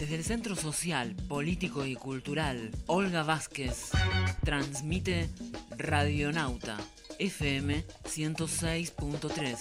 Desde el Centro Social, Político y Cultural Olga Vázquez transmite Radionauta FM 106.3.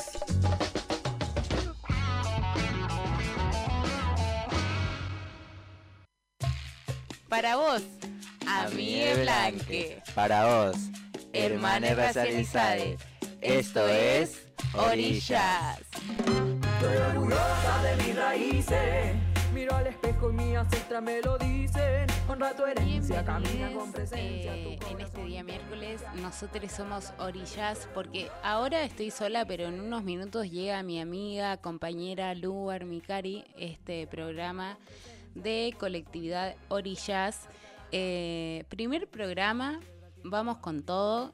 Para vos, amigue Blanque. Para vos, hermanes racializados. Esto es Orillas. Estoy orgullosa de mis raíces. Miro al espejo y mi ancestra me lo dicen. Honra tu herencia, camina con presencia. En este día miércoles, nosotros somos Orillas porque ahora estoy sola, pero en unos minutos llega mi amiga, compañera Lu Armicari, este programa de colectividad Orillas. Primer programa, vamos con todo.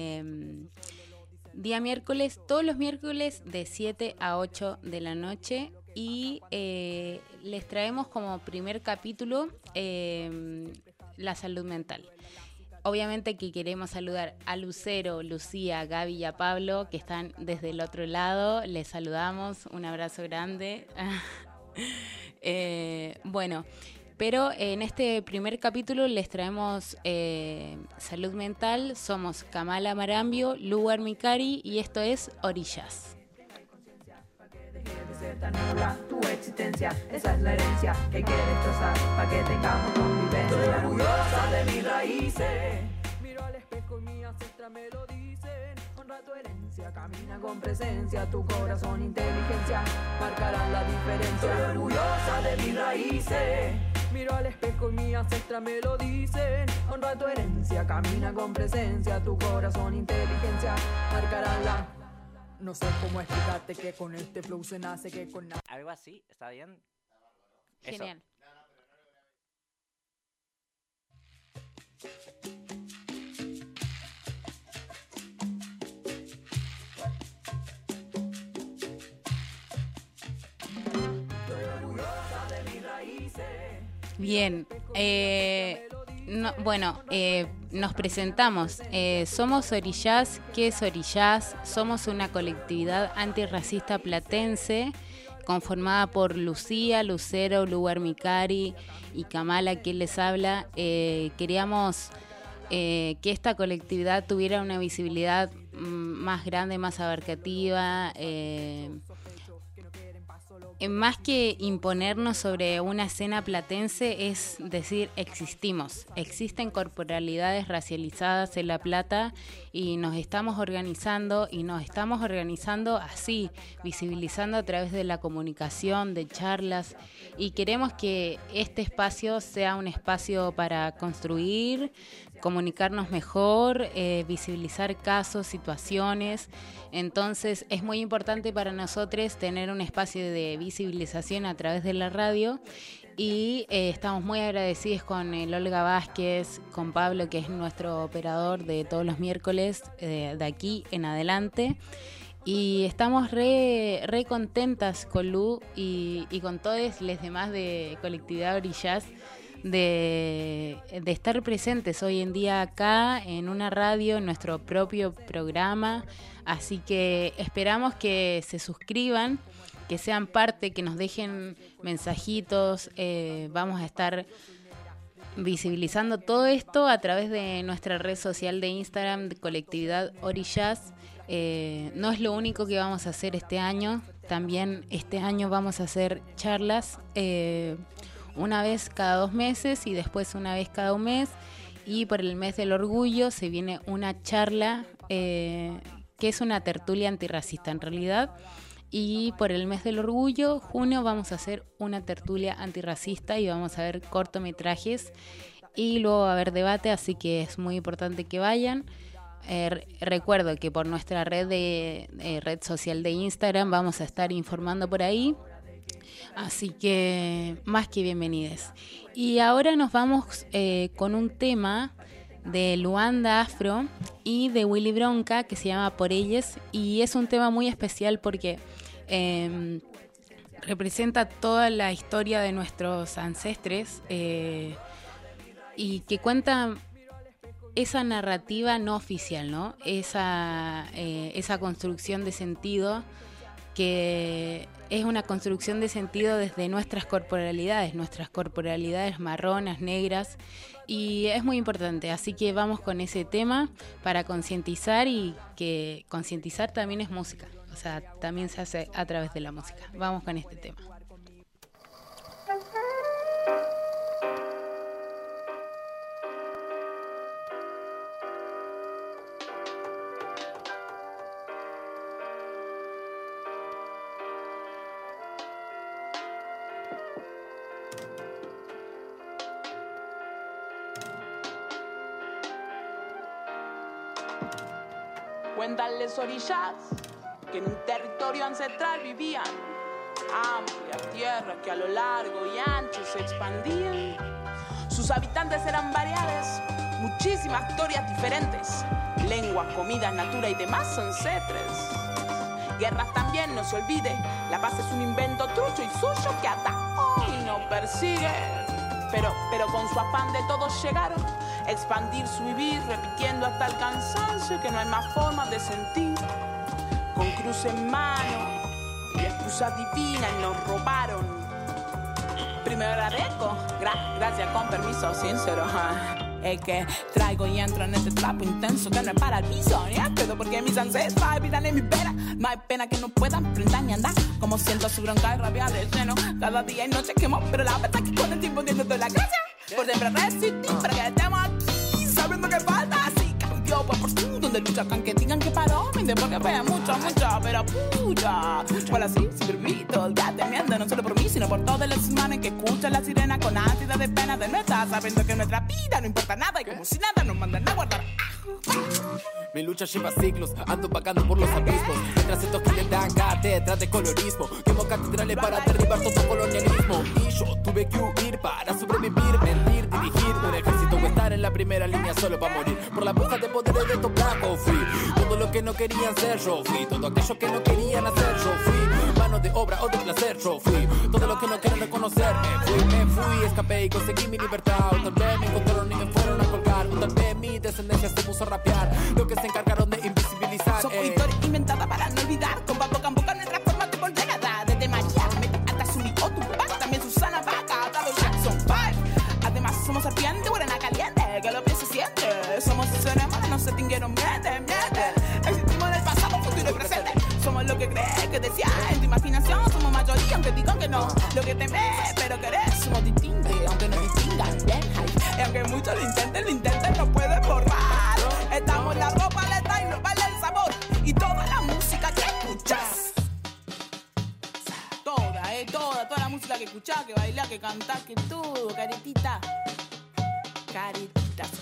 Día miércoles, todos los miércoles de 7 a 8 de la noche. Y les traemos como primer capítulo la salud mental. Obviamente que queremos saludar a Lucero, Lucía, Gaby y a Pablo, que están desde el otro lado. Les saludamos, un abrazo grande. Bueno, pero en este primer capítulo les traemos salud mental. Somos Kamala Marambio, Lu Armicari y esto es Orillas. Tu existencia, esa es la herencia que hay que destrozar para que tengamos convivencia. Estoy orgullosa de mis raíces. Miro al espejo y mi ancestra me lo dicen. Honra tu herencia, camina con presencia. Tu corazón, inteligencia marcarán la diferencia. Estoy orgullosa de mis raíces. Miro al espejo y mi ancestra me lo dicen. Honra tu herencia, camina con presencia. Tu corazón, inteligencia marcarán la. No sé cómo explicarte que con este flow se nace, que con nada. ¿Algo así? ¿Está bien? Genial. Bien, nos presentamos. Somos Orillas. ¿Qué es Orillas? Somos una colectividad antirracista platense conformada por Lucía, Lucero, Lu Armicari y Kamala, quien les habla. Queríamos que esta colectividad tuviera una visibilidad más grande, más abarcativa. Más que imponernos sobre una escena platense, es decir, existimos. Existen corporalidades racializadas en La Plata y nos estamos organizando así, visibilizando a través de la comunicación, de charlas, y queremos que este espacio sea un espacio para construir, comunicarnos mejor, visibilizar casos, situaciones. Entonces es muy importante para nosotros tener un espacio de visibilización a través de la radio y estamos muy agradecidos con el Olga Vázquez, con Pablo, que es nuestro operador de todos los miércoles de aquí en adelante. Y estamos re contentas con Lu y con todos los demás de Colectividad Orillas de estar presentes hoy en día acá en una radio, en nuestro propio programa. Así que esperamos que se suscriban, que sean parte, que nos dejen mensajitos. Vamos a estar visibilizando todo esto a través de nuestra red social de Instagram, de Colectividad Orillas. No es lo único que vamos a hacer este año. También este año vamos a hacer charlas una vez cada 2 meses y después una vez cada 1 mes. Y por el mes del orgullo se viene una charla que es una tertulia antirracista en realidad. Y por el mes del orgullo, junio, vamos a hacer una tertulia antirracista y vamos a ver cortometrajes y luego va a haber debate, así que es muy importante que vayan. Recuerdo que por nuestra red social de Instagram vamos a estar informando por ahí, así que más que bienvenidos. Y ahora nos vamos con un tema de Luanda Afro y de Willy Bronca que se llama Por Ellas, y es un tema muy especial porque representa toda la historia de nuestros ancestres y que cuenta esa narrativa no oficial, ¿no? Esa construcción de sentido que es una construcción de sentido desde nuestras corporalidades marronas, negras, y es muy importante, así que vamos con ese tema para concientizar, y que concientizar también es música, o sea, también se hace a través de la música. Vamos con este tema. Cuentan las orillas que en un territorio ancestral vivían amplias tierras que a lo largo y ancho se expandían. Sus habitantes eran variadas, muchísimas historias diferentes, lenguas, comidas, natura y demás ancestres. Guerras también, no se olvide, la paz es un invento trucho y suyo que hasta hoy nos persigue. Pero con su afán de todos llegaron, expandir su vivir, repitiendo hasta el cansancio que no hay más formas de sentir. Con cruz en mano y excusas divinas nos robaron. Primero agradezco, gracias, con permiso sincero. Es que traigo y entro en este trapo intenso que no es para el piso, ni a pedo, porque mis ancestros habitan en mi vera. No hay pena que no puedan prender ni andar, como siento su bronca y rabia de lleno. Cada día y noche quemo, pero la verdad que con el tiempo entiendo toda la gracia. Por siempre resistir para que estemos aquí, sabiendo que falta así. Cambió por porción donde luchan, que digan que paró, minde porque vea mucho, pero pucha. Bueno, así, siempre vi todo el día temiendo, no solo por mí, sino por todos los humanos que escuchan la sirena con ansiedad de pena de nuestra, sabiendo que nuestra vida no importa nada y como si nada nos mandan a guardar. Mi lucha lleva siglos, ando vagando por los abismos, mientras estos que le dan cátedra de colorismo, quemo catedrales para derribar todo colonialismo. Y yo tuve que huir para sobrevivir, mentir, dirigir un ejército o estar en la primera línea solo para morir. Por la puja de poderes de tobacco fui todo lo que no querían ser, yo fui todo aquello que no querían hacer, yo fui mano de obra o de placer, yo fui todo lo que no quieren reconocer. Me fui, escapé y conseguí mi libertad. O tal vez me encontraron y me fueron a colgar, o tal vez mi descendencia se puso a rapear, lo que se encargaron de invisibilizar. Son historias inventadas para no olvidar, con boca en boca nuestra forma de volver a dar. Desde María, hasta Zuli o Tupac, también Susana Vaca, hasta los Jackson 5. Además somos serpiente, buena caliente, que lo que se siente. Somos ceremonia, no se extinguieron, miente. Existimos en el pasado, futuro y presente. Somos lo que crees, que decías en tu imaginación. Somos mayoría, aunque digan que no. Lo que temes, pero querés, somos distintos, aunque no distingan. Y aunque muchos lo intenten, no pueden borrar. Estamos en la ropa, letra y nos vale el sabor. Y toda la música que escuchas. Toda la música que escuchás, que bailás, que cantás, que todo, caretita. Carita.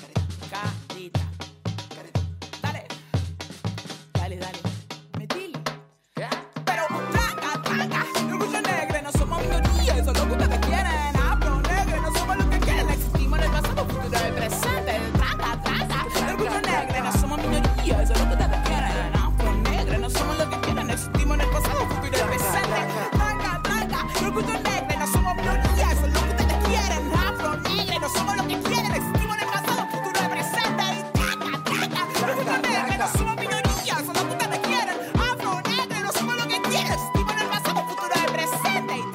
Dale. Metile. Pero traga. Orgullo negro, no somos minoría, eso es lo que ustedes quieren. Afro negro, no somos lo que quieren. Existimos en el pasado, futuro y el presente. Traga. Orgullo negro, no somos minoría, eso es lo que ustedes quieren. Afro negro, no somos lo que quieren. Existimos en el pasado, futuro y el presente. Traga. Orgullo negro, no somos minoría, eso es lo que ustedes quieren. Afro negro, no somos lo que quieren. Existimos en el pasado, futuro y el presente. Orgullo negro, no somos minoría, eso es lo que ustedes quieren. Afro negro, no somos lo que quieren. Existimos en el pasado, futuro y el presente. Y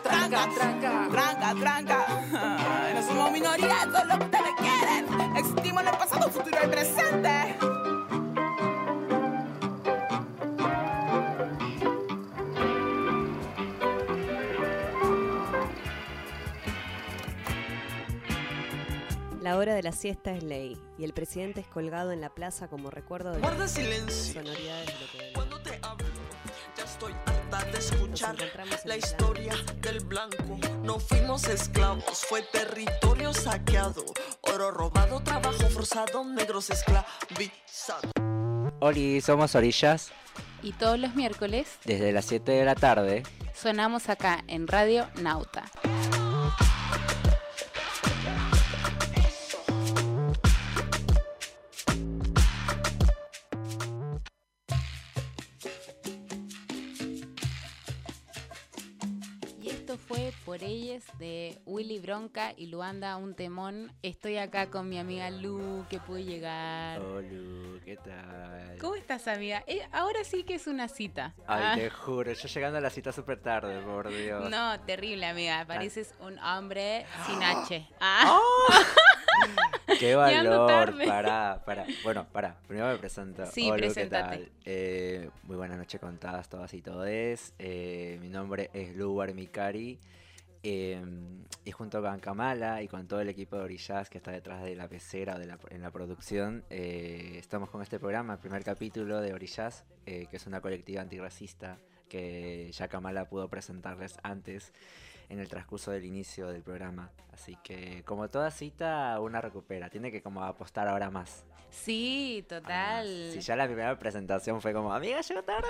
tranca. No somos minoría, eso es lo que ustedes quieren. Existimos en el pasado, futuro y el presente. La hora de la siesta es ley y el presidente es colgado en la plaza como recuerdo de Guarda silencio. sonoridades de lo que Cuando te hablo, ya estoy harta de escuchar la historia del blanco. No fuimos esclavos, fue territorio saqueado. Oro robado, trabajo forzado, negros esclavizados. Oli, somos Orillas. Y todos los miércoles Desde las 7 de la tarde. sonamos acá en Radio Nauta. esto fue Por Ellas de Willy Bronca y Luanda, un temón. Estoy acá con mi amiga Lu, que pude llegar. Hola, Lu, ¿qué tal? ¿Cómo estás, amiga? Ahora sí que es una cita. Ay, te juro, yo llegando a la cita súper tarde, por Dios. No, terrible, amiga. Pareces un hombre sin H. ¡Qué valor! tarde. Pará. Bueno, pará. Primero me presento. Sí, Hola, preséntate. ¿qué tal? Muy buenas noches con todas y todes. Mi nombre es Lugar Mikari. Y junto con Kamala y con todo el equipo de Orillaz que está detrás de la pecera en la producción, estamos con este programa, el primer capítulo de Orillaz, que es una colectiva antirracista que ya Kamala pudo presentarles antes en el transcurso del inicio del programa. Así que como toda cita, una recupera, tiene que como apostar ahora más. Sí, total. Si ya la primera presentación fue como, amiga, llegó tarde.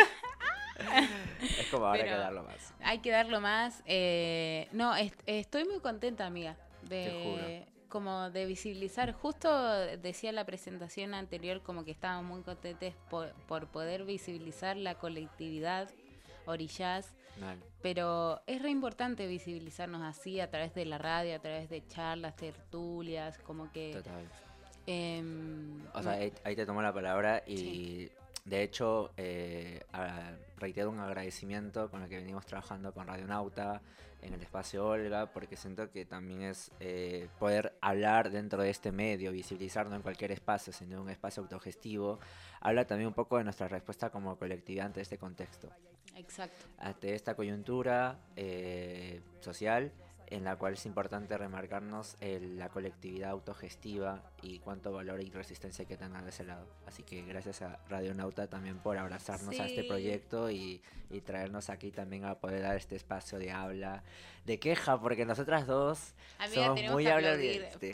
Es como ahora hay que darlo más. Hay que darlo más. No, estoy muy contenta, amiga, Te como de visibilizar. Justo decía la presentación anterior como que estábamos muy contentos por poder visibilizar la colectividad Orillaz. Vale. Pero es re importante visibilizarnos así a través de la radio, a través de charlas, tertulias, como que... Total. O sea, ahí te tomo la palabra y sí. De hecho reitero un agradecimiento con el que venimos trabajando con Radionauta en el espacio Olga, porque siento que también es poder hablar dentro de este medio, visibilizarnos en cualquier espacio, sino un espacio autogestivo, habla también un poco de nuestra respuesta como colectividad ante este contexto. Exacto. Ante esta coyuntura social, en la cual es importante remarcarnos la colectividad autogestiva y cuánto valor y resistencia hay que tener de ese lado. Así que gracias a Radionauta también por abrazarnos a este proyecto y traernos aquí también a poder dar este espacio de habla, de queja, porque nosotras dos somos muy hablantes.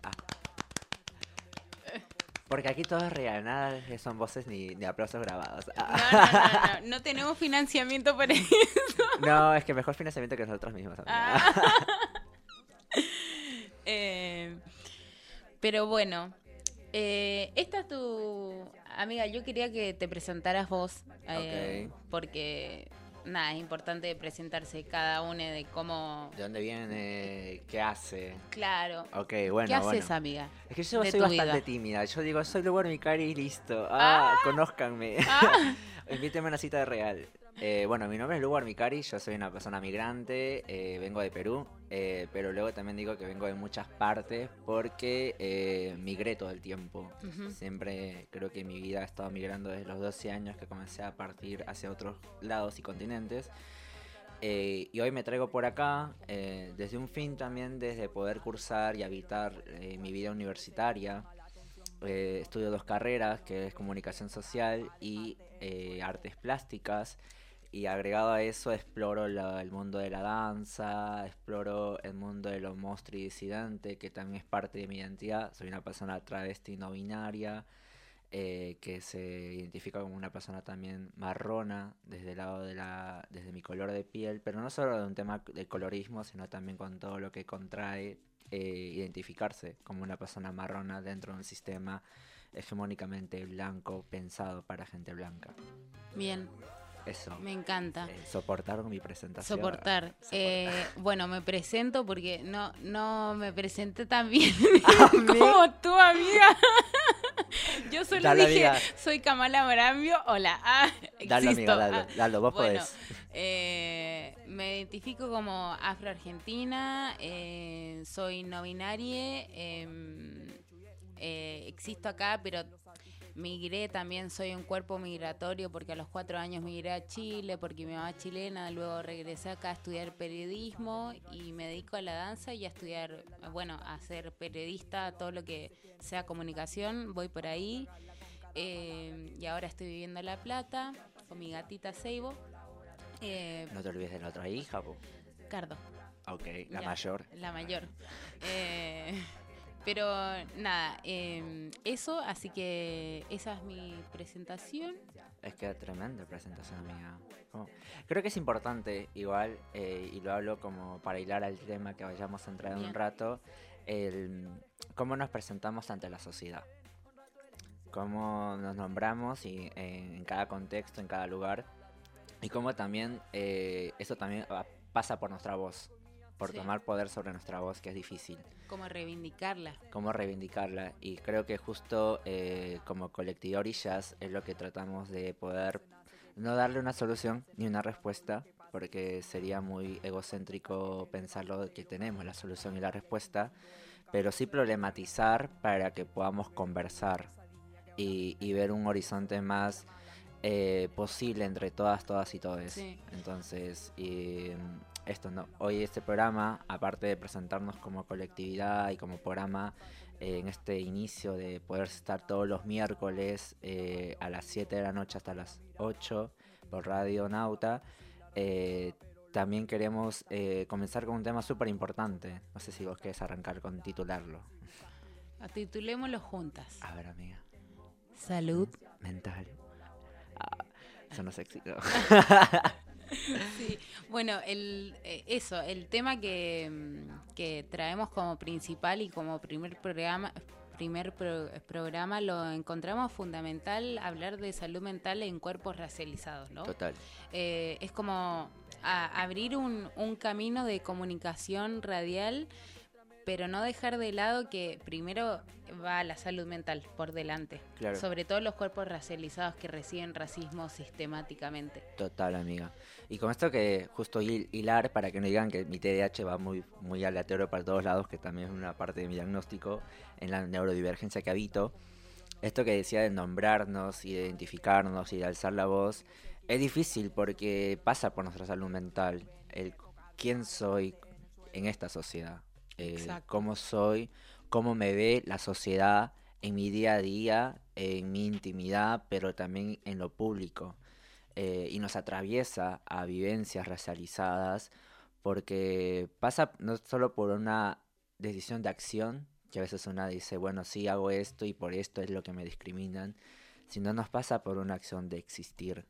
Porque aquí todo es real, nada son voces ni aplausos grabados. No tenemos financiamiento para eso. No, es que mejor financiamiento que nosotros mismos. Pero bueno, esta es tu... Amiga, yo quería que te presentaras vos, Okay. porque... Nada, es importante presentarse cada uno de cómo... ¿De dónde viene? ¿Qué hace? Claro. Ok, bueno, ¿Qué haces, amiga? Es que yo de soy tu bastante vida? tímida. Yo digo, soy Lugar Mikari y listo. Conózcanme. Invítenme a una cita de real. Bueno, mi nombre es Lugar Mikari, yo soy una persona migrante, vengo de Perú, pero luego también digo que vengo de muchas partes porque migré todo el tiempo. Uh-huh. Siempre creo que mi vida ha estado migrando desde los 12 años que comencé a partir hacia otros lados y continentes. Y hoy me traigo por acá desde un fin también, desde poder cursar y habitar mi vida universitaria. Estudio 2 carreras, que es comunicación social y artes plásticas. Y agregado a eso exploro el mundo de la danza, exploro el mundo de lo monstruo y disidente, que también es parte de mi identidad. Soy una persona travesti no binaria, que se identifica como una persona también marrona desde el lado desde mi color de piel, pero no solo de un tema de colorismo, sino también con todo lo que contrae identificarse como una persona marrona dentro de un sistema hegemónicamente blanco pensado para gente blanca. Bien. Eso. Me encanta. Soportaron mi presentación. Soportar. Bueno, me presento porque no me presenté tan bien como tú, amiga. Yo solo dale, dije, amiga. Soy Kamala Marambio. Hola. Dale, existo. amiga, dale, vos bueno, podés. Me identifico como afroargentina, soy no binaria, existo acá, pero migré también, soy un cuerpo migratorio porque a los 4 años migré a Chile porque mi mamá es chilena, luego regresé acá a estudiar periodismo y me dedico a la danza y a estudiar, bueno, a ser periodista, todo lo que sea comunicación, voy por ahí. Y ahora estoy viviendo en La Plata con mi gatita Seibo. No te olvides de la otra hija, po. Cardo. Ok, la Ya, mayor. La mayor. Pero nada, eso, así que esa es mi presentación. Es que tremenda presentación, amiga. Creo que es importante, igual, y lo hablo como para hilar al tema que vayamos a entrar en un rato, cómo nos presentamos ante la sociedad. Cómo nos nombramos y, en cada contexto, en cada lugar. Y cómo también, eso también pasa por nuestra voz, por Sí. tomar poder sobre nuestra voz, que es difícil. Como reivindicarla. Cómo reivindicarla. Y creo que justo como colectividad Orillas es lo que tratamos de poder no darle una solución ni una respuesta, porque sería muy egocéntrico pensarlo que tenemos la solución y la respuesta, pero sí problematizar para que podamos conversar y ver un horizonte más posible entre todas y todes. Sí. Entonces, esto no, hoy este programa, aparte de presentarnos como colectividad y como programa, en este inicio de poder estar todos los miércoles a las 7 de la noche hasta las 8 por Radio Nauta, también queremos comenzar con un tema súper importante. No sé si vos querés arrancar con titularlo. Titulémoslo juntas. A ver, amiga. Salud. Mental. Ah, eso no es éxito. Sí, bueno, el tema que traemos como principal y como primer programa lo encontramos fundamental hablar de salud mental en cuerpos racializados, ¿no? Total. Es como abrir un camino de comunicación radial, pero no dejar de lado que primero va la salud mental por delante. Claro. Sobre todo los cuerpos racializados que reciben racismo sistemáticamente. Total, amiga. Y con esto que justo hilar, para que no digan que mi TDAH va muy aleatorio para todos lados, que también es una parte de mi diagnóstico en la neurodivergencia que habito, esto que decía de nombrarnos y de identificarnos y de alzar la voz, es difícil porque pasa por nuestra salud mental, el quién soy en esta sociedad. Cómo soy, cómo me ve la sociedad en mi día a día, en mi intimidad, pero también en lo público. Y nos atraviesa a vivencias racializadas porque pasa no solo por una decisión de acción, que a veces una dice, bueno, sí hago esto y por esto es lo que me discriminan, sino nos pasa por una acción de existir.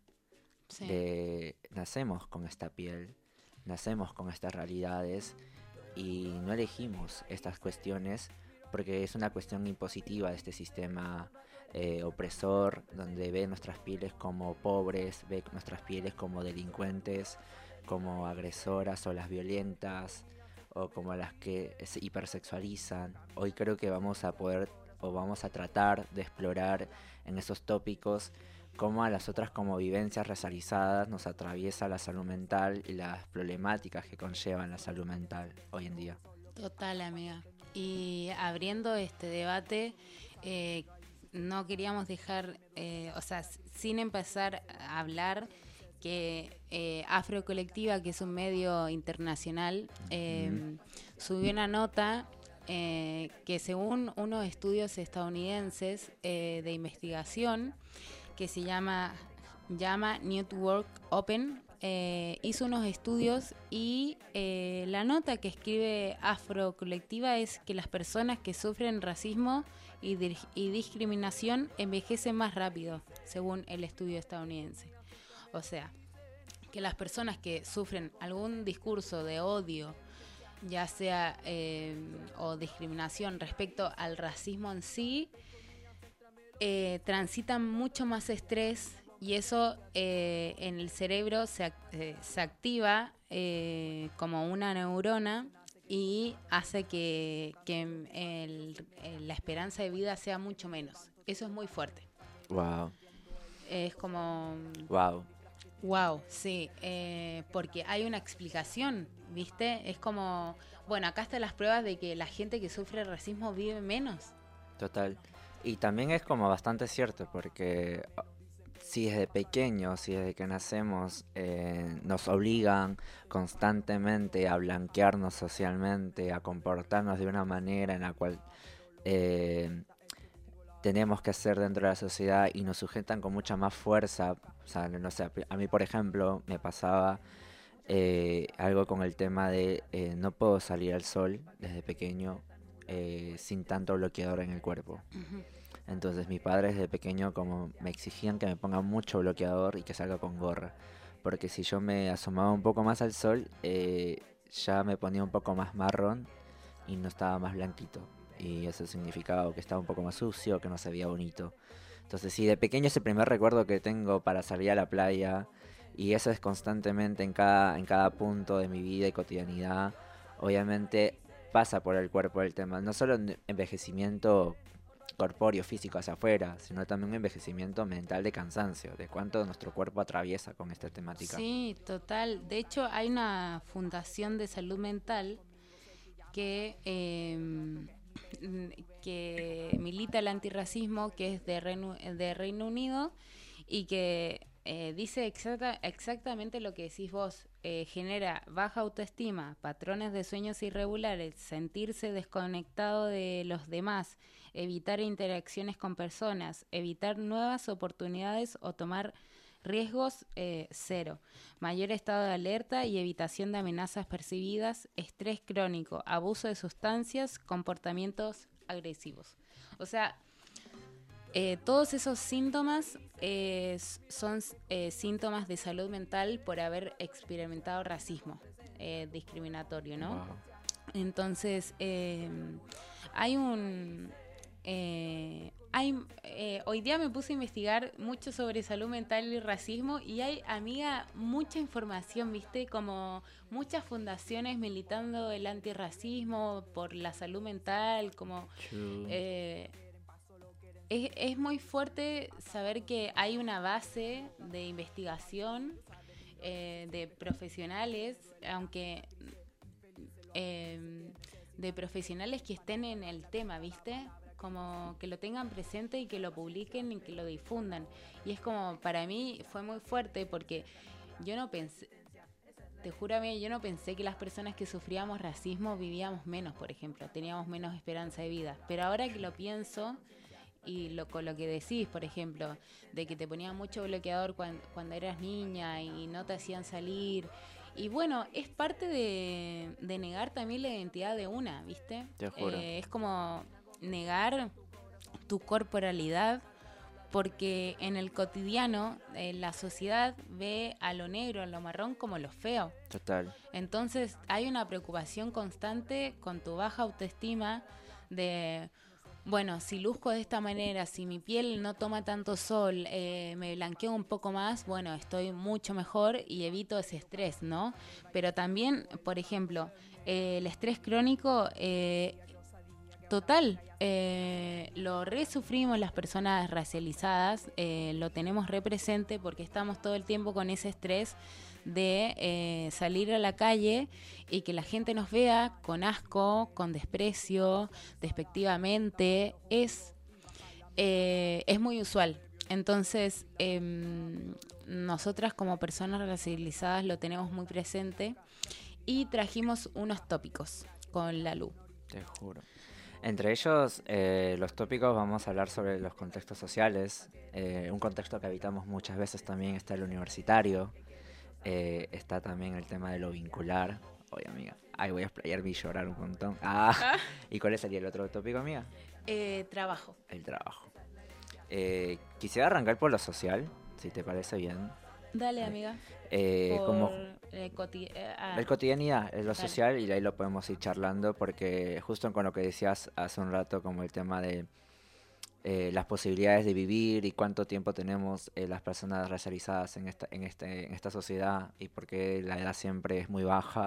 Sí. Nacemos con esta piel, nacemos con estas realidades y no elegimos estas cuestiones porque es una cuestión impositiva de este sistema opresor, donde ve nuestras pieles como pobres, ve nuestras pieles como delincuentes, como agresoras o las violentas o como las que se hipersexualizan. Hoy creo que vamos a poder o vamos a tratar de explorar en esos tópicos cómo a las otras como vivencias racializadas nos atraviesa la salud mental y las problemáticas que conllevan la salud mental hoy en día. Total, amiga. Y abriendo este debate, no queríamos dejar, sin empezar a hablar que Afrocolectiva, que es un medio internacional, subió una nota que según unos estudios estadounidenses de investigación, que se llama Network Open, hizo unos estudios y la nota que escribe Afrocolectiva es que las personas que sufren racismo y discriminación envejecen más rápido, según el estudio estadounidense. O sea, que las personas que sufren algún discurso de odio, ya sea o discriminación respecto al racismo en sí, transitan mucho más estrés y eso en el cerebro se activa como una neurona y hace que la esperanza de vida sea mucho menos. Eso es muy fuerte. Wow. Es como... Wow, sí, porque hay una explicación, ¿viste? Es como, bueno, acá están las pruebas de que la gente que sufre racismo vive menos. Total. Y también es como bastante cierto, porque si desde pequeños, si desde que nacemos nos obligan constantemente a blanquearnos socialmente, a comportarnos de una manera en la cual tenemos que hacer dentro de la sociedad y nos sujetan con mucha más fuerza. O sea, no sé, a mí por ejemplo me pasaba algo con el tema de no puedo salir al sol desde pequeño sin tanto bloqueador en el cuerpo. Uh-huh. Entonces mis padres desde pequeño como me exigían que me ponga mucho bloqueador y que salga con gorra, porque si yo me asomaba un poco más al sol ya me ponía un poco más marrón y no estaba más blanquito, y eso significaba que estaba un poco más sucio, que no se veía bonito. Entonces sí, de pequeño es el primer recuerdo que tengo para salir a la playa Y eso es constantemente en cada punto de mi vida y cotidianidad. Obviamente pasa por el cuerpo el tema, no solo envejecimiento corpóreo, físico hacia afuera, sino también un envejecimiento mental de cansancio, de cuánto nuestro cuerpo atraviesa con esta temática. Sí, total. De hecho, hay una fundación de salud mental que milita el antirracismo, que es de Reino Unido, y que dice exactamente lo que decís vos. Genera baja autoestima, patrones de sueños irregulares, sentirse desconectado de los demás, evitar interacciones con personas, evitar nuevas oportunidades o tomar riesgos, 0. Mayor estado de alerta y evitación de amenazas percibidas, estrés crónico, abuso de sustancias, comportamientos agresivos. O sea, todos esos síntomas son síntomas de salud mental por haber experimentado racismo discriminatorio, ¿no? Wow. Entonces, hoy día me puse a investigar mucho sobre salud mental y racismo y hay, amiga, mucha información, ¿viste? Como muchas fundaciones militando el antirracismo por la salud mental, como... Es muy fuerte saber que hay una base de investigación de profesionales, aunque de profesionales que estén en el tema, ¿viste? Como que lo tengan presente y que lo publiquen y que lo difundan. Y es como, para mí fue muy fuerte porque yo no pensé, te juro a mí, yo no pensé que las personas que sufríamos racismo vivíamos menos, por ejemplo, teníamos menos esperanza de vida. Pero ahora que lo pienso... Y con lo que decís, por ejemplo, de que te ponían mucho bloqueador cuando eras niña y no te hacían salir. Y bueno, es parte de negar también la identidad de una, ¿viste? Te juro. Es como negar tu corporalidad, porque en el cotidiano la sociedad ve a lo negro, a lo marrón como lo feo. Total. Entonces hay una preocupación constante con tu baja autoestima de... Bueno, si luzco de esta manera, si mi piel no toma tanto sol, me blanqueo un poco más, bueno, estoy mucho mejor y evito ese estrés, ¿no? Pero también, por ejemplo, el estrés crónico, total, lo resufrimos las personas racializadas, lo tenemos presente porque estamos todo el tiempo con ese estrés de salir a la calle y que la gente nos vea con asco, con desprecio, despectivamente, es muy usual. Entonces, nosotras como personas racializadas lo tenemos muy presente y trajimos unos tópicos con la Lu. Te juro. Entre ellos, los tópicos, vamos a hablar sobre los contextos sociales. Un contexto que habitamos muchas veces también está el universitario. Está también el tema de lo vincular. Oye, amiga, voy a explayarme y llorar un montón. ¿Y cuál sería el otro tópico, amiga? Trabajo. El trabajo. Quisiera arrancar por lo social, si te parece bien. Dale, amiga. Como el cotidianidad, lo dale. Social, y ahí lo podemos ir charlando, porque justo con lo que decías hace un rato, como el tema de las posibilidades de vivir y cuánto tiempo tenemos las personas racializadas en esta sociedad y por qué la edad siempre es muy baja.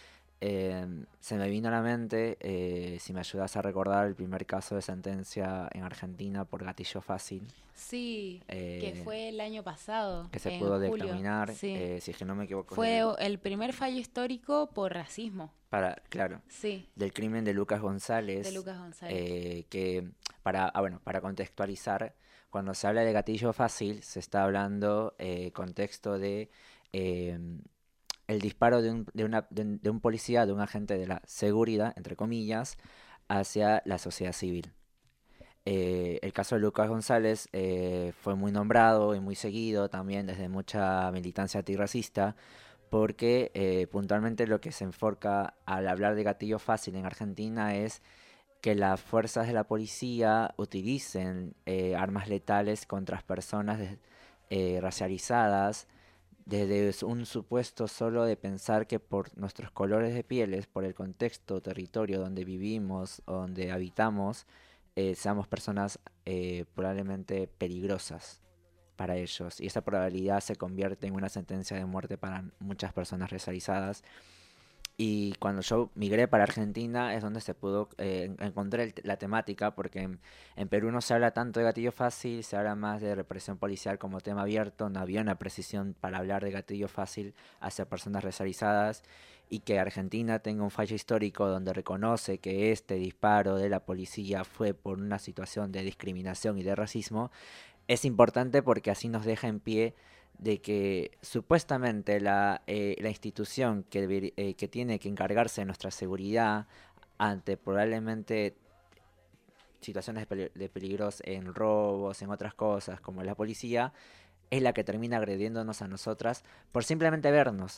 Se me vino a la mente, si me ayudas a recordar, el primer caso de sentencia en Argentina por gatillo fácil. Sí, que fue el año pasado. Que se pudo dictaminar, sí. Si es que no me equivoco. Fue el primer fallo histórico por racismo. Claro, sí. Del crimen de Lucas González. De Lucas González. Que para contextualizar, cuando se habla de gatillo fácil, se está hablando contexto de el disparo de un policía, de un agente de la seguridad, entre comillas, hacia la sociedad civil. El caso de Lucas González fue muy nombrado y muy seguido también desde mucha militancia antirracista, porque puntualmente lo que se enfoca al hablar de gatillo fácil en Argentina es que las fuerzas de la policía utilicen armas letales contra personas racializadas, desde un supuesto solo de pensar que por nuestros colores de pieles, por el contexto, territorio donde vivimos, donde habitamos, seamos personas probablemente peligrosas. para ellos, y esa probabilidad se convierte en una sentencia de muerte para muchas personas racializadas. Y cuando yo migré para Argentina es donde se pudo encontrar la temática, porque en Perú no se habla tanto de gatillo fácil, se habla más de represión policial como tema abierto, no había una precisión para hablar de gatillo fácil hacia personas racializadas, y que Argentina tenga un fallo histórico donde reconoce que este disparo de la policía fue por una situación de discriminación y de racismo, es importante porque así nos deja en pie de que supuestamente la institución que tiene que encargarse de nuestra seguridad ante probablemente situaciones de peligros en robos, en otras cosas, como la policía, es la que termina agrediéndonos a nosotras por simplemente vernos.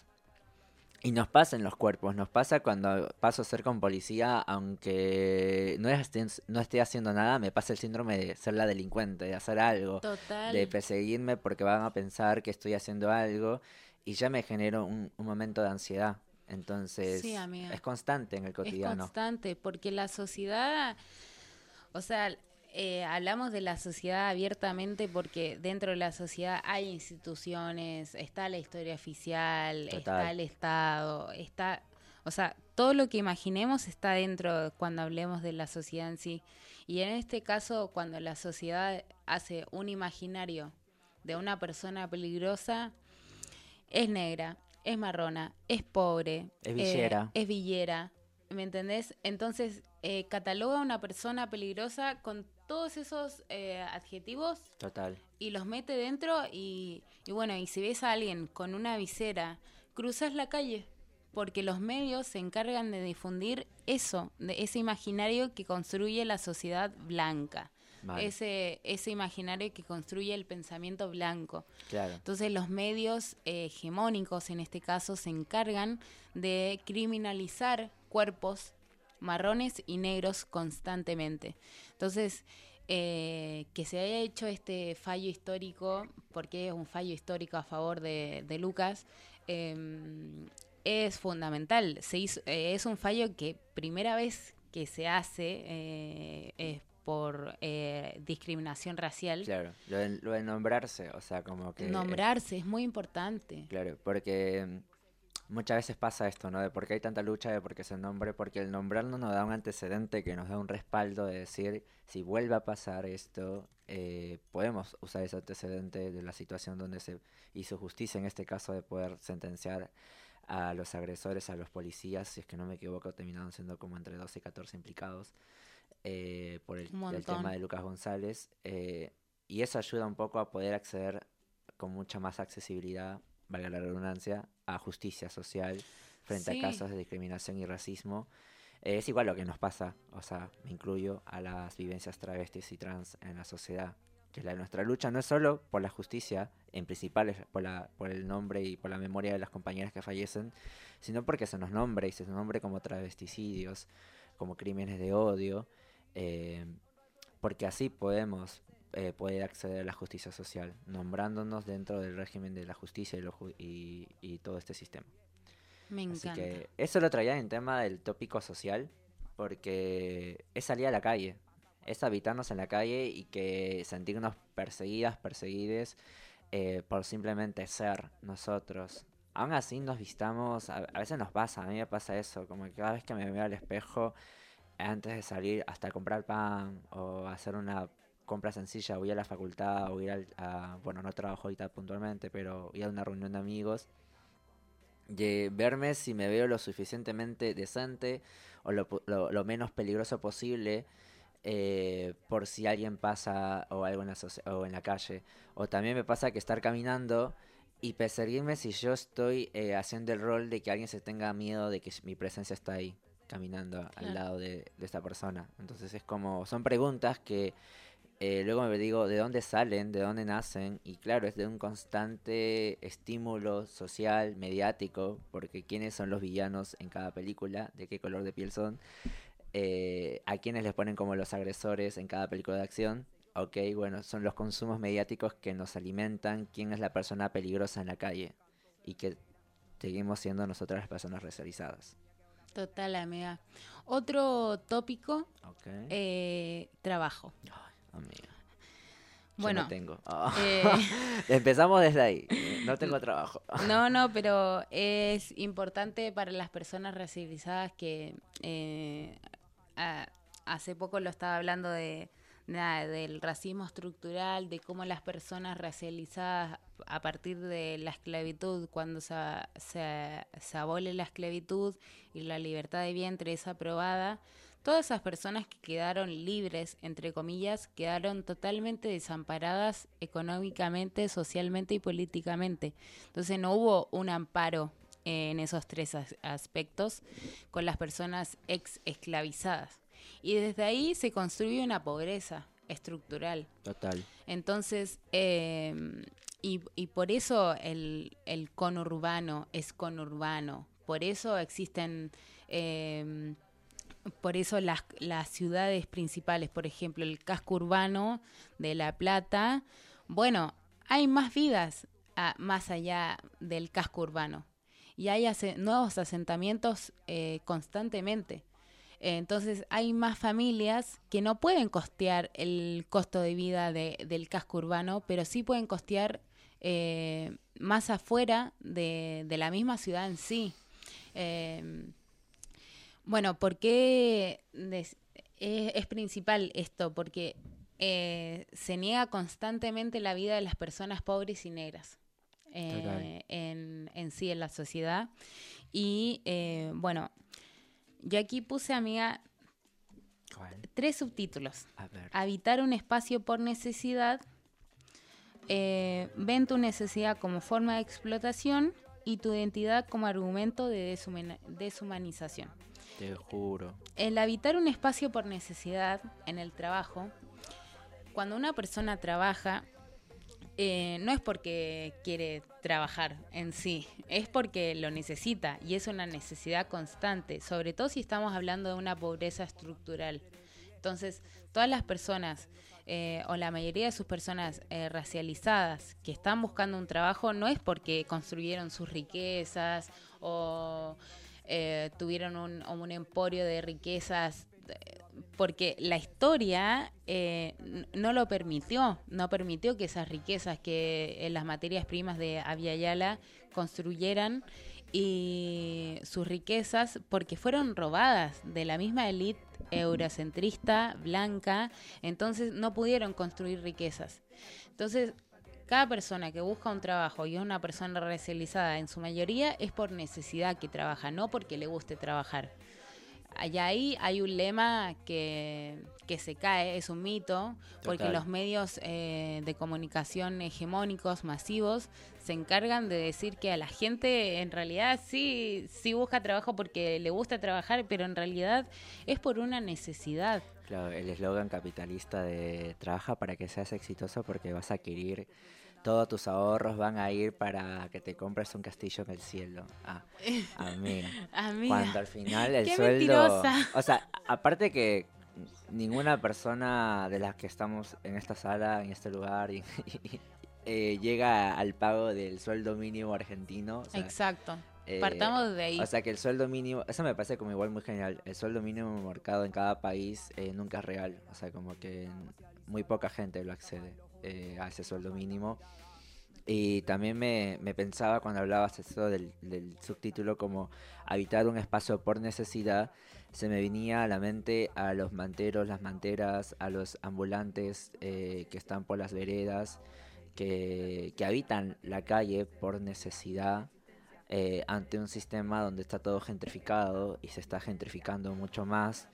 Y nos pasa en los cuerpos, nos pasa cuando paso a ser con policía, aunque no esté haciendo nada, me pasa el síndrome de ser la delincuente, de hacer algo, Total. de perseguirme porque van a pensar que estoy haciendo algo, y ya me genero un momento de ansiedad. Entonces, Sí, amiga. es constante en el Es cotidiano. constante, porque la sociedad, o sea, hablamos de la sociedad abiertamente porque dentro de la sociedad hay instituciones, está la historia oficial, Total. está el Estado, está, o sea, todo lo que imaginemos está dentro cuando hablemos de la sociedad en sí. Y en este caso, cuando la sociedad hace un imaginario de una persona peligrosa, es negra, es marrona, es pobre, Es villera. es villera, ¿me entendés? Entonces, cataloga a una persona peligrosa con todos esos adjetivos Total. y los mete dentro y bueno, y si ves a alguien con una visera, cruzas la calle, porque los medios se encargan de difundir eso, de ese imaginario que construye la sociedad blanca. Vale. Ese imaginario que construye el pensamiento blanco. Claro. Entonces los medios hegemónicos en este caso se encargan de criminalizar cuerpos marrones y negros constantemente. Entonces, que se haya hecho este fallo histórico, porque es un fallo histórico a favor de Lucas, es fundamental. Es un fallo que primera vez que se hace es por discriminación racial. Claro, lo de nombrarse, o sea, como que... Nombrarse es muy importante. Claro, porque muchas veces pasa esto, ¿no? De por qué hay tanta lucha de por qué se nombre, porque el nombrarnos nos da un antecedente que nos da un respaldo de decir, si vuelve a pasar esto, podemos usar ese antecedente de la situación donde se hizo justicia, en este caso de poder sentenciar a los agresores, a los policías, si es que no me equivoco, terminaron siendo como entre 12 y 14 implicados por el tema de Lucas González, y eso ayuda un poco a poder acceder con mucha más accesibilidad, valga la redundancia, a justicia social frente a casos de discriminación y racismo. Es igual lo que nos pasa, o sea, me incluyo, a las vivencias travestis y trans en la sociedad, que nuestra lucha no es solo por la justicia, en principal es por el nombre y por la memoria de las compañeras que fallecen, sino porque se nos nombre, y se nos nombre como travesticidios, como crímenes de odio, porque así podemos poder acceder a la justicia social, nombrándonos dentro del régimen de la justicia y todo este sistema. Me encanta. Así que eso lo traía en tema del tópico social, porque es salir a la calle, es habitarnos en la calle y que sentirnos perseguides por simplemente ser nosotros. Aún así nos vistamos, a veces nos pasa, a mí me pasa eso, como que cada vez que me veo al espejo, antes de salir hasta comprar pan o hacer una compra sencilla, o ir a la facultad, o ir bueno, no trabajo ahorita puntualmente, pero ir a una reunión de amigos, de verme si me veo lo suficientemente decente o lo menos peligroso posible, por si alguien pasa o algo o en la calle. O también me pasa que estar caminando y perseguirme si yo estoy haciendo el rol de que alguien se tenga miedo de que mi presencia está ahí caminando al lado de esta persona. Entonces es como, son preguntas que luego me digo de dónde salen, de dónde nacen, y claro, es de un constante estímulo social, mediático, porque quiénes son los villanos en cada película, de qué color de piel son, a quienes les ponen como los agresores en cada película de acción. Ok, bueno, son los consumos mediáticos que nos alimentan quién es la persona peligrosa en la calle, y que seguimos siendo nosotras las personas racializadas. Total, amiga. Otro tópico, Ok. trabajo. Ay, amiga. Bueno, no tengo. Oh. eh, Empezamos desde ahí. No tengo trabajo. No, pero es importante para las personas racializadas que hace poco lo estaba hablando de nada, del racismo estructural, de cómo las personas racializadas a partir de la esclavitud, cuando se abole la esclavitud y la libertad de vientre es aprobada, todas esas personas que quedaron libres, entre comillas, quedaron totalmente desamparadas económicamente, socialmente y políticamente. Entonces no hubo un amparo en esos tres aspectos con las personas ex-esclavizadas. Y desde ahí se construye una pobreza estructural. Total. Entonces, y por eso el conurbano es conurbano. Por eso existen... por eso las ciudades principales, por ejemplo, el casco urbano de La Plata, bueno, hay más vidas más allá del casco urbano. Y hay nuevos asentamientos constantemente. Entonces hay más familias que no pueden costear el costo de vida del casco urbano, pero sí pueden costear más afuera de la misma ciudad en sí. Bueno, ¿por qué es principal esto? Porque se niega constantemente la vida de las personas pobres y negras en sí, en la sociedad. Y bueno, yo aquí puse, amiga, 3 subtítulos. A ver. Habitar un espacio por necesidad, ven tu necesidad como forma de explotación y tu identidad como argumento de deshumanización. Te juro. El habitar un espacio por necesidad en el trabajo, cuando una persona trabaja, no es porque quiere trabajar en sí, es porque lo necesita y es una necesidad constante, sobre todo si estamos hablando de una pobreza estructural. Entonces, todas las personas o la mayoría de sus personas racializadas que están buscando un trabajo no es porque construyeron sus riquezas o tuvieron un emporio de riquezas, porque la historia no lo permitió, no permitió que esas riquezas, que las materias primas de Abya Yala construyeran y sus riquezas, porque fueron robadas de la misma élite eurocentrista, blanca, entonces no pudieron construir riquezas. Entonces, cada persona que busca un trabajo y es una persona racializada, en su mayoría es por necesidad que trabaja, no porque le guste trabajar. Allá ahí hay un lema que se cae, es un mito, porque Total. los medios de comunicación hegemónicos, masivos, se encargan de decir que a la gente en realidad sí busca trabajo porque le gusta trabajar, pero en realidad es por una necesidad. Claro, el eslogan capitalista de trabaja para que seas exitoso porque vas a adquirir, todos tus ahorros van a ir para que te compres un castillo en el cielo. Amiga. Cuando al final el Qué sueldo... mentirosa. O sea, aparte que ninguna persona de las que estamos en esta sala, en este lugar, llega al pago del sueldo mínimo argentino. O sea, Exacto. Partamos de ahí. O sea que el sueldo mínimo, eso me parece como igual muy genial. El sueldo mínimo marcado en cada país nunca es real. O sea, como que muy poca gente lo accede a ese sueldo mínimo. Y también me pensaba cuando hablabas eso del subtítulo como habitar un espacio por necesidad, se me venía a la mente a los manteros, las manteras, a los ambulantes que están por las veredas, que habitan la calle por necesidad. Ante un sistema donde está todo gentrificado y se está gentrificando mucho más.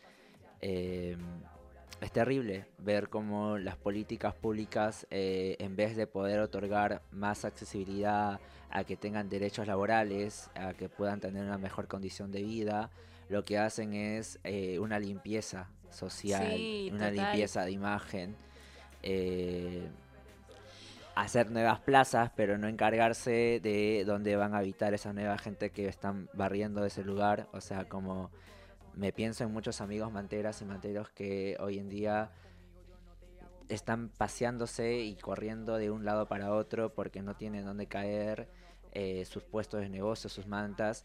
Es terrible ver cómo las políticas públicas, en vez de poder otorgar más accesibilidad a que tengan derechos laborales, a que puedan tener una mejor condición de vida, lo que hacen es una limpieza social, Sí, una total. limpieza de imagen. Hacer nuevas plazas, pero no encargarse de dónde van a habitar esa nueva gente que están barriendo ese lugar. O sea, como me pienso en muchos amigos manteras y manteros que hoy en día están paseándose y corriendo de un lado para otro porque no tienen dónde caer sus puestos de negocio, sus mantas.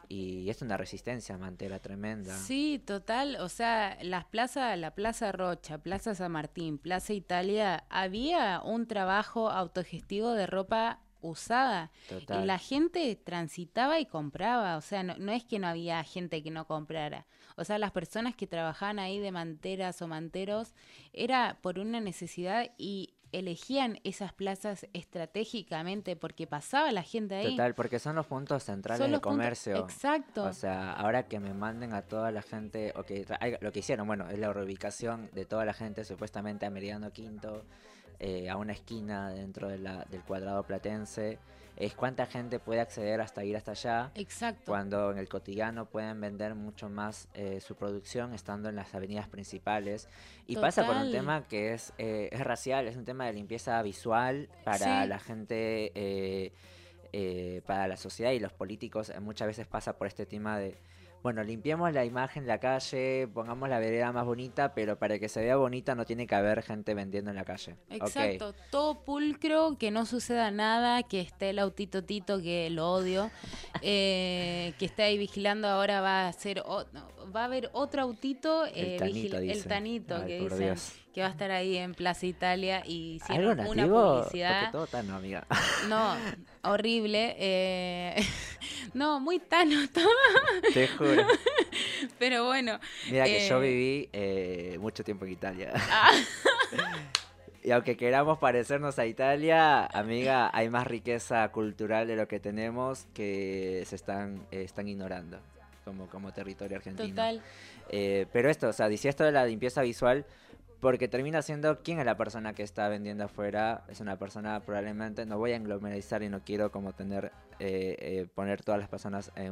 y es una resistencia mantera tremenda. Sí, total, o sea, la Plaza Rocha, Plaza San Martín, Plaza Italia, había un trabajo autogestivo de ropa usada. Total. Y la gente transitaba y compraba, o sea, no es que no había gente que no comprara. O sea, las personas que trabajaban ahí de manteras o manteros era por una necesidad y elegían esas plazas estratégicamente porque pasaba la gente ahí. Total, porque son los puntos centrales Son del los puntos- comercio. exacto. O sea, ahora que me manden a toda la gente, o que lo que hicieron, bueno, es la reubicación de toda la gente supuestamente a Meridiano Quinto, a una esquina dentro de del cuadrado platense. Es cuánta gente puede acceder hasta ir hasta allá. Exacto. Cuando en el cotidiano pueden vender mucho más su producción estando en las avenidas principales. Y pasa por un Total. tema que es racial, es un tema de limpieza visual para Sí. la gente, para la sociedad y los políticos. Muchas veces pasa por este tema de, bueno, limpiemos la imagen de la calle, pongamos la vereda más bonita, pero para que se vea bonita no tiene que haber gente vendiendo en la calle. Exacto, Ok. todo pulcro, que no suceda nada, que esté el autito Tito, que lo odio, que esté ahí vigilando. Ahora va a haber otro autito, El Tanito, el dicen. Tanito, Ay, que por dicen Dios. que va a estar ahí en Plaza Italia y ¿Algo hicieron una nativo? publicidad. Porque todo tan no, amiga. No, horrible. No, muy tano todo, Te juro. pero bueno. Mira que yo eh, viví mucho tiempo en Italia. ah, Y aunque queramos parecernos a Italia, amiga, hay más riqueza cultural de lo que tenemos que se están ignorando como territorio argentino. total. Pero esto, o sea, decía esto de la limpieza visual, porque termina siendo quién es la persona que está vendiendo afuera. Es una persona probablemente, no voy a englomerizar y no quiero como poner todas las personas en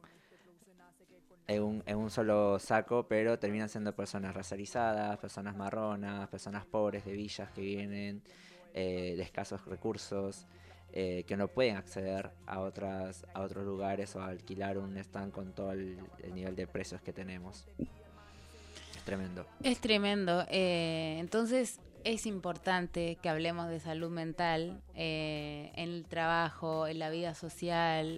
un solo saco, pero terminan siendo personas racializadas, personas marronas, personas pobres de villas que vienen de escasos recursos, que no pueden acceder a otros lugares o a alquilar un stand con todo el nivel de precios que tenemos. Es tremendo. Es tremendo. Entonces es importante que hablemos de salud mental en el trabajo, en la vida social.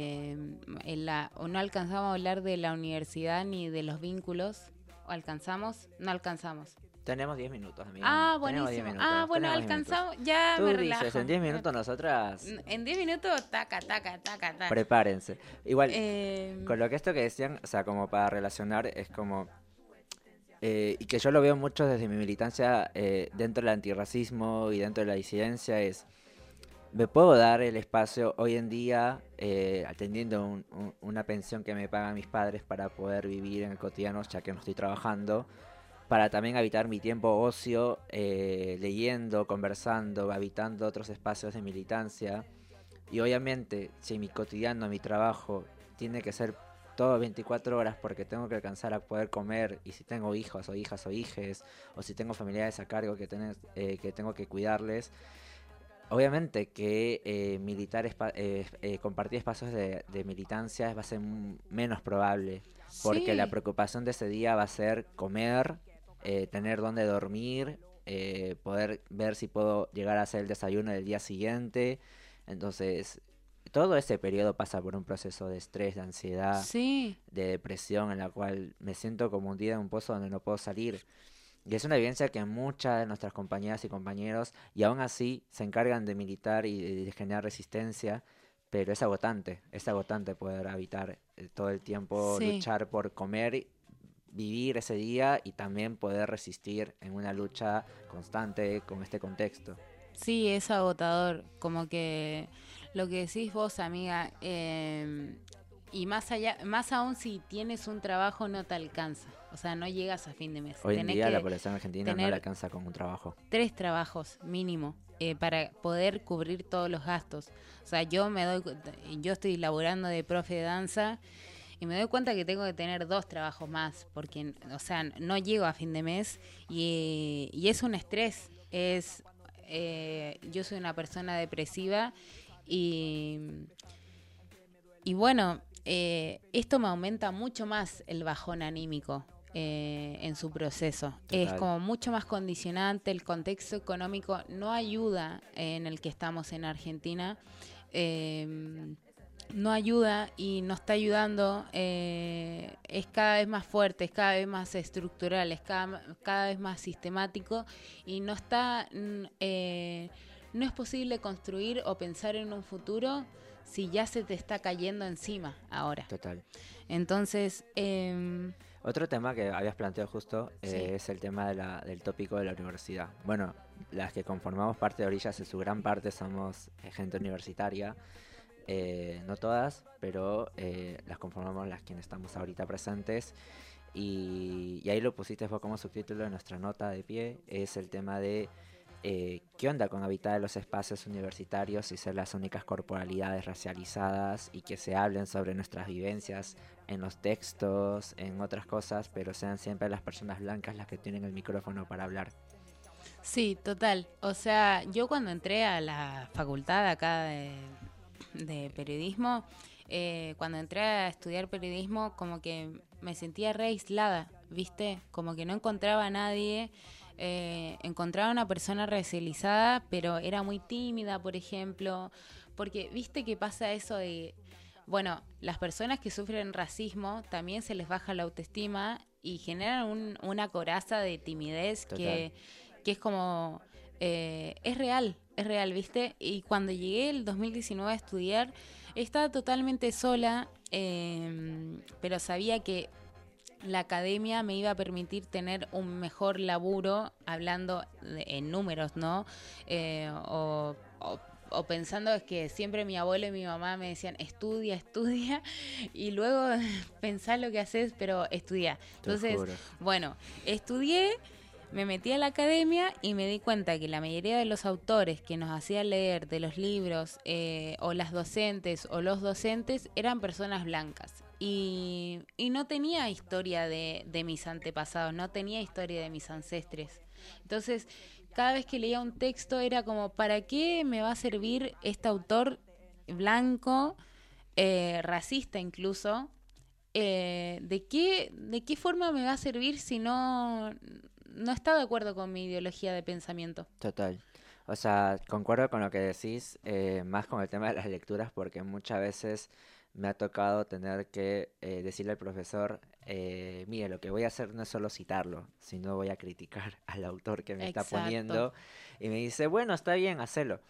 No alcanzamos a hablar de la universidad ni de los vínculos. ¿O alcanzamos? No alcanzamos. Tenemos 10 minutos, amiga. Ah, Tenemos 10 buenísimo. minutos, Ah, bueno, tenemos 10 alcanzamos. minutos. Ya Tú me dices, relajo. en 10 minutos nosotras... En 10 minutos, taca, taca, taca, taca. Prepárense. Igual, Eh, con lo que esto que decían, o sea, como para relacionar, es como... y que yo lo veo mucho desde mi militancia dentro del antirracismo y dentro de la disidencia, es... Me puedo dar el espacio hoy en día, atendiendo una pensión que me pagan mis padres para poder vivir en el cotidiano, ya que no estoy trabajando, para también habitar mi tiempo ocio, leyendo, conversando, habitando otros espacios de militancia. Y obviamente, si mi cotidiano, mi trabajo, tiene que ser todo 24 horas porque tengo que alcanzar a poder comer, y si tengo hijos o hijas o hijes, o si tengo familiares a cargo que tengo que cuidarles, obviamente que compartir espacios de militancia va a ser menos probable, porque Sí. la preocupación de ese día va a ser comer, tener dónde dormir, poder ver si puedo llegar a hacer el desayuno del día siguiente. Entonces, todo ese periodo pasa por un proceso de estrés, de ansiedad, Sí. de depresión, en la cual me siento como hundida en un pozo donde no puedo salir. Y es una evidencia que muchas de nuestras compañeras y compañeros, y aún así, se encargan de militar y de generar resistencia, pero es agotante poder habitar todo el tiempo, Sí. luchar por comer, vivir ese día y también poder resistir en una lucha constante con este contexto. Sí, es agotador, como que lo que decís vos, amiga, y más allá, más aún si tienes un trabajo no te alcanza, o sea, no llegas a fin de mes. Hoy en Tenés día que la población argentina no tener le alcanza con un trabajo. 3 trabajos mínimo para poder cubrir todos los gastos. O sea, yo estoy laburando de profe de danza y me doy cuenta que tengo que tener 2 trabajos más porque, o sea, no llego a fin de mes y es un estrés. Yo soy una persona depresiva y bueno, esto me aumenta mucho más el bajón anímico en su proceso. Total. Es como mucho más condicionante, el contexto económico no ayuda en el que estamos en Argentina. no ayuda y no está ayudando, es cada vez más fuerte, es cada vez más estructural, es cada vez más sistemático y no es posible construir o pensar en un futuro si ya se te está cayendo encima ahora. Total. Entonces, otro tema que habías planteado justo Sí. es el tema del tópico de la universidad. Bueno, las que conformamos parte de Orillas, en su gran parte somos gente universitaria. No todas, pero las conformamos las quienes estamos ahorita presentes. Y ahí lo pusiste vos como subtítulo de nuestra nota de pie. Es el tema de qué onda con habitar los espacios universitarios y ser las únicas corporalidades racializadas y que se hablen sobre nuestras vivencias en los textos, en otras cosas, pero sean siempre las personas blancas las que tienen el micrófono para hablar. sí, total. O sea, yo cuando entré a la facultad acá de periodismo, cuando entré a estudiar periodismo, como que me sentía re aislada, ¿viste? Como que no encontraba a nadie. Encontraba una persona racializada, pero era muy tímida, por ejemplo. Porque, ¿viste que pasa eso de... Bueno, las personas que sufren racismo también se les baja la autoestima y generan una coraza de timidez que es como... es real, ¿viste? Y cuando llegué el 2019 a estudiar, estaba totalmente sola, pero sabía que la academia me iba a permitir tener un mejor laburo, hablando en números, ¿no? O pensando es que siempre mi abuelo y mi mamá me decían, estudia, y luego pensá lo que haces, pero estudia. Entonces, bueno, estudié, me metí a la academia y me di cuenta que la mayoría de los autores que nos hacían leer de los libros, o las docentes o los docentes, eran personas blancas. Y no tenía historia de mis antepasados, no tenía historia de mis ancestres. Entonces, cada vez que leía un texto era como, ¿para qué me va a servir este autor blanco, racista incluso? ¿De qué forma me va a servir si no está de acuerdo con mi ideología de pensamiento? Total. O sea, concuerdo con lo que decís, más con el tema de las lecturas, porque muchas veces me ha tocado tener que decirle al profesor, mire, lo que voy a hacer no es solo citarlo, sino voy a criticar al autor que me está poniendo. Y me dice, bueno, está bien, hacelo.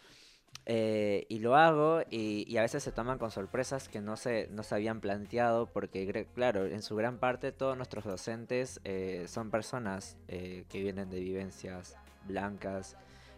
Y lo hago y a veces se toman con sorpresas que no se habían planteado porque, claro, en su gran parte todos nuestros docentes son personas que vienen de vivencias blancas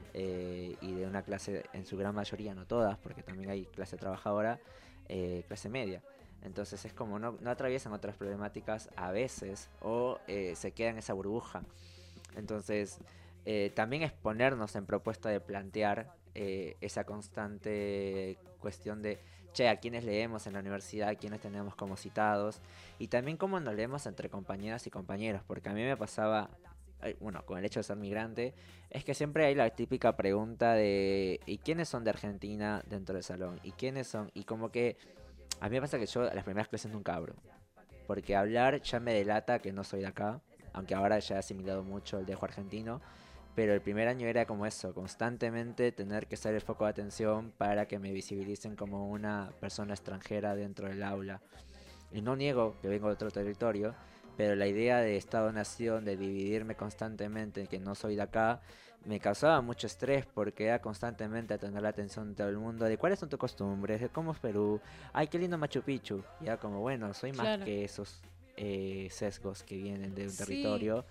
y de una clase, en su gran mayoría, no todas, porque también hay clase trabajadora, clase media. Entonces es como no atraviesan otras problemáticas a veces o se quedan en esa burbuja. Entonces también es ponernos en propuesta de plantear esa constante cuestión de, che, a quiénes leemos en la universidad, a quiénes tenemos como citados, y también cómo nos leemos entre compañeras y compañeros, porque a mí me pasaba, bueno, con el hecho de ser migrante, es que siempre hay la típica pregunta de, ¿y quiénes son de Argentina dentro del salón? ¿Y quiénes son? Y como que a mí me pasa que yo a las primeras clases nunca abro, porque hablar ya me delata que no soy de acá, aunque ahora ya he asimilado mucho el dejo argentino. Pero el primer año era como eso, constantemente tener que ser el foco de atención para que me visibilicen como una persona extranjera dentro del aula. Y no niego que vengo de otro territorio, pero la idea de Estado-Nación, de dividirme constantemente, que no soy de acá, me causaba mucho estrés porque era constantemente tener la atención de todo el mundo, de cuáles son tus costumbres, de cómo es Perú, ay, qué lindo Machu Picchu. Y era como, bueno, soy más que esos sesgos que vienen de un territorio.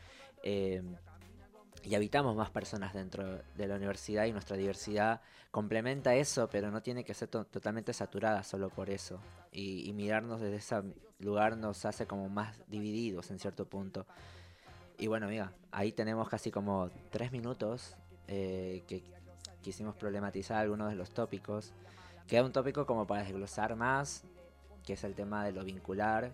Y habitamos más personas dentro de la universidad y nuestra diversidad complementa eso, pero no tiene que ser totalmente saturada solo por eso. Y mirarnos desde ese lugar nos hace como más divididos en cierto punto. Y bueno, amiga, ahí tenemos casi como 3 minutos que quisimos problematizar algunos de los tópicos. Queda un tópico como para desglosar más, que es el tema de lo vincular.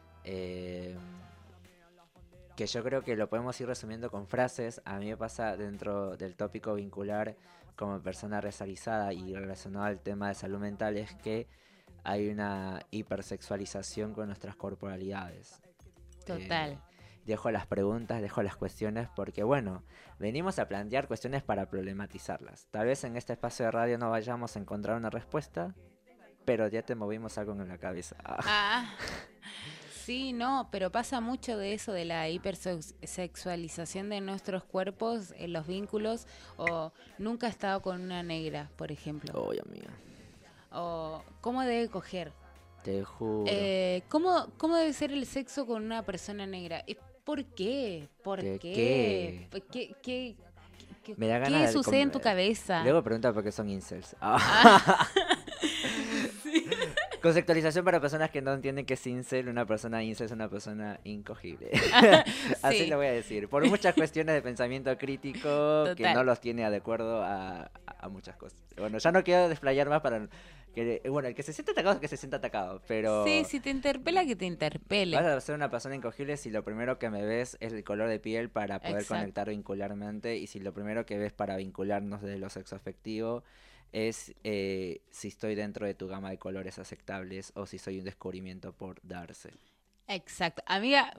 Que yo creo que lo podemos ir resumiendo con frases. A mí me pasa dentro del tópico vincular como persona racializada y relacionado al tema de salud mental es que hay una hipersexualización con nuestras corporalidades. Total. Dejo las preguntas, dejo las cuestiones porque bueno, venimos a plantear cuestiones para problematizarlas. Tal vez en este espacio de radio no vayamos a encontrar una respuesta, pero ya te movimos algo en la cabeza. Sí, no, pero pasa mucho de eso, de la hipersexualización de nuestros cuerpos en los vínculos, o nunca he estado con una negra, por ejemplo. Oye, amiga. O cómo debe coger. Te juro. ¿Cómo debe ser el sexo con una persona negra? ¿Por qué? ¿Por qué? ¿Qué Me da ganas sucede en tu cabeza? Luego pregunta por qué son incels. Sí. Conceptualización para personas que no entienden que es incel. Una persona incel es una persona incogible. Así lo voy a decir. Por muchas cuestiones de pensamiento crítico. Total. Que no los tiene de acuerdo a muchas cosas. Bueno, ya no quiero desplayar más para... Bueno, el que se siente atacado es el que se siente atacado, pero... Sí, si te interpela, que te interpele. Vas a ser una persona incogible si lo primero que me ves es el color de piel para poder conectar vincularmente, y si lo primero que ves para vincularnos desde lo sexoafectivo es si estoy dentro de tu gama de colores aceptables o si soy un descubrimiento por darse. Exacto. Amiga,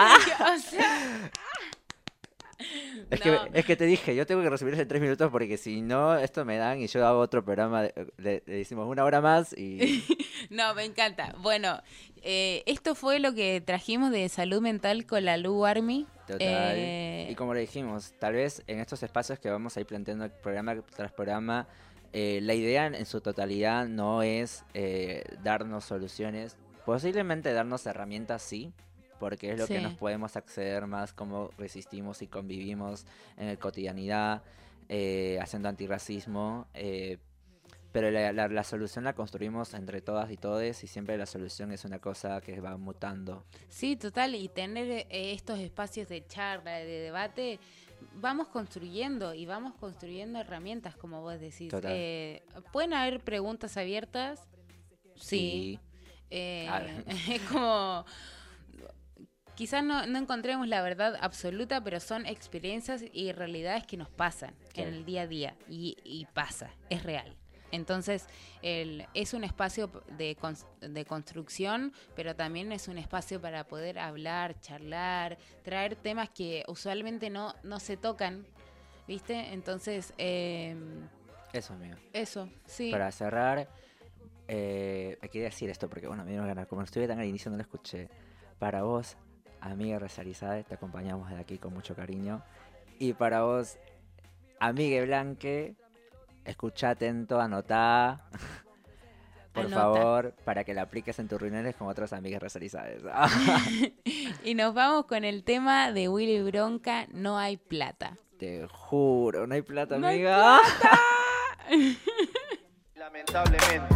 Es que te dije, yo tengo que resumirles en 3 minutos porque si no, esto me dan y yo hago otro programa, le decimos 1 hora más y... No, me encanta. Bueno, esto fue lo que trajimos de salud mental con la Lu Army. Total. Y como le dijimos, tal vez en estos espacios que vamos a ir planteando programa tras programa, la idea en su totalidad no es darnos soluciones, posiblemente darnos herramientas, sí, porque es lo que nos podemos acceder más, cómo resistimos y convivimos en la cotidianidad, haciendo antirracismo, pero la solución la construimos entre todas y todes, y siempre la solución es una cosa que va mutando. Sí, total, y tener estos espacios de charla, de debate, vamos construyendo herramientas, como vos decís. ¿Pueden haber preguntas abiertas? Sí. Es como... Quizás no encontremos la verdad absoluta, pero son experiencias y realidades que nos pasan en el día a día. Y pasa, es real. Entonces, es un espacio de construcción, pero también es un espacio para poder hablar, charlar, traer temas que usualmente no se tocan, ¿viste? Entonces... Eso, amigo. Eso, sí. Para cerrar, quería decir esto porque, bueno, me dio ganas. Como estuve tan al inicio, no lo escuché. Para vos, amiga Resarizade, te acompañamos desde aquí con mucho cariño. Y para vos, amigue Blanque, escucha atento, anotá, por favor, para que la apliques en tus reuniones con otros amigues Resarizades. Y nos vamos con el tema de Willy Bronca, No hay plata. Te juro, no hay plata, ¡No amiga. hay plata!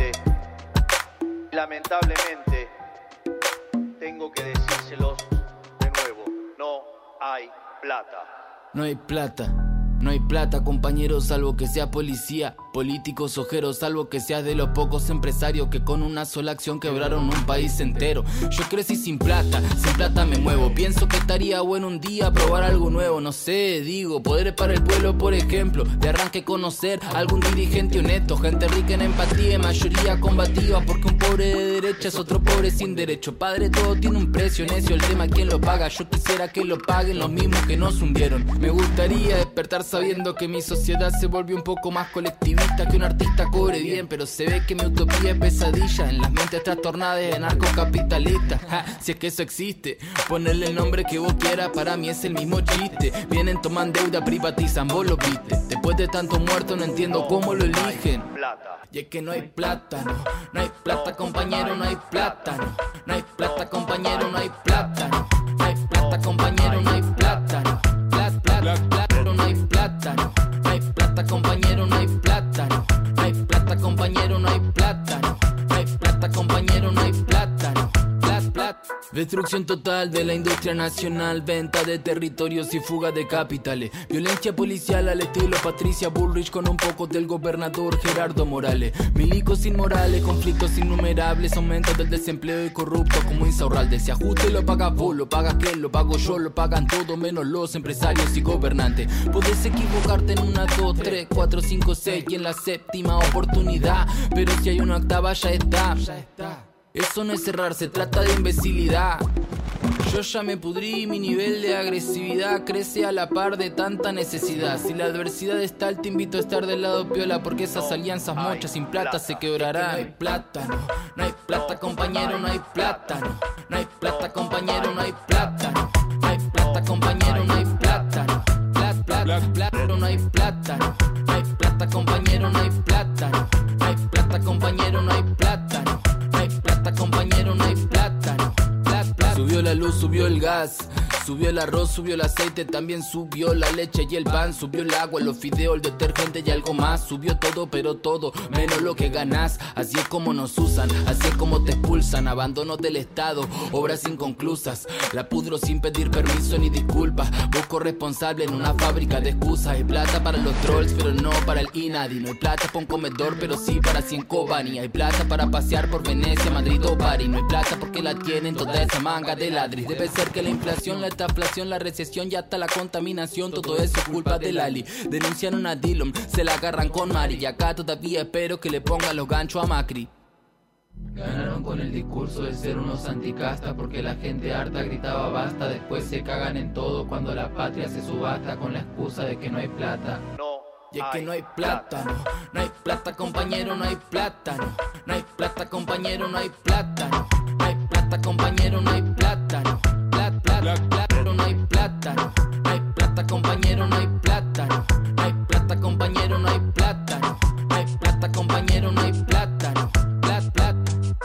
Lamentablemente, tengo que decírselos de nuevo, no hay plata. No hay plata. No hay plata, compañero, salvo que sea policía, políticos ojeros, salvo que seas de los pocos empresarios que con una sola acción quebraron un país entero. Yo crecí sin plata me muevo. Pienso que estaría bueno un día probar algo nuevo. No sé, digo, poder para el pueblo, por ejemplo. De arranque conocer algún dirigente honesto, gente rica en empatía, mayoría combativa, porque un pobre de derecha es otro pobre sin derecho. Padre, todo tiene un precio, necio, el tema quién lo paga. Yo quisiera que lo paguen los mismos que nos hundieron. Me gustaría despertar sabiendo que mi sociedad se volvió un poco más colectivista, que un artista cobre bien, pero se ve que mi utopía es pesadilla en las mentes trastornadas de narcocapitalistas. Si es que eso existe, ponerle el nombre que vos quieras, para mí es el mismo chiste. Vienen, toman deuda, privatizan, vos lo viste. Después de tanto muerto no entiendo cómo lo eligen. Y es que no hay plátano, no hay plata, compañero, no hay plátano. No hay plata, compañero, no hay plátano. No hay plata, compañero, no hay plátano. No hay plátano, no hay plata, compañero, no hay plátano. No hay plata, compañero, no hay plátano. No hay plata, compañero, no hay plátano. Destrucción total de la industria nacional, venta de territorios y fuga de capitales. Violencia policial al estilo Patricia Bullrich con un poco del gobernador Gerardo Morales. Milicos inmorales, conflictos innumerables, aumento del desempleo y corruptos como Insaurralde. Si ajuste lo pagas vos, lo pagas que lo pago yo, lo pagan todo menos los empresarios y gobernantes. Podés equivocarte en 1, 2, 3, 4, 5, 6 y en la 7ª oportunidad, pero si hay una octava ya está. Eso no es errar, se trata de imbecilidad. Yo ya me pudrí, mi nivel de agresividad crece a la par de tanta necesidad. Si la adversidad está alta, te invito a estar del lado piola, porque esas alianzas mochas sin plata se quebrarán. No hay plátano, no hay plata compañero, no hay plátano. No hay plata compañero, no hay plátano. No hay plata compañero, no hay plátano. Plátano, no hay plátano. No hay plata compañero, no hay plátano. No hay plata compañero, no hay plátano. No hay plata compañero, no hay plátano. Subió la luz, subió el gas, subió el arroz, subió el aceite, también subió la leche y el pan, subió el agua, los fideos, el detergente y algo más. Subió todo, pero todo, menos lo que ganás. Así es como nos usan, así es como te expulsan. Abandono del Estado, obras inconclusas. La pudro sin pedir permiso ni disculpas. Busco responsable en una fábrica de excusas. Hay plata para los trolls, pero no para el INADI. No hay plata para un comedor, pero sí para 100 Kobani. Hay plata para pasear por Venecia, Madrid o París. No hay plata porque la tienen toda esa manga de ladris. Debe ser que la inflación, la estaflación, la recesión y hasta la contaminación, todo eso es culpa del Ali. Denunciaron a Dillon, se la agarran con Mari. Y acá todavía espero que le pongan los ganchos a Macri. Ganaron con el discurso de ser unos anticasta, porque la gente harta gritaba basta. Después se cagan en todo cuando la patria se subasta con la excusa de que no hay plata. Y es que no hay plátano, no hay plata compañero, no hay plátano. No hay plata compañero, no hay plátano. No hay plata compañero, no hay plátano. Plátano, no hay plátano. No hay plata compañero, no hay plátano. No hay plata compañero, no hay plátano. No hay plata compañero, no hay plátano. Plátano.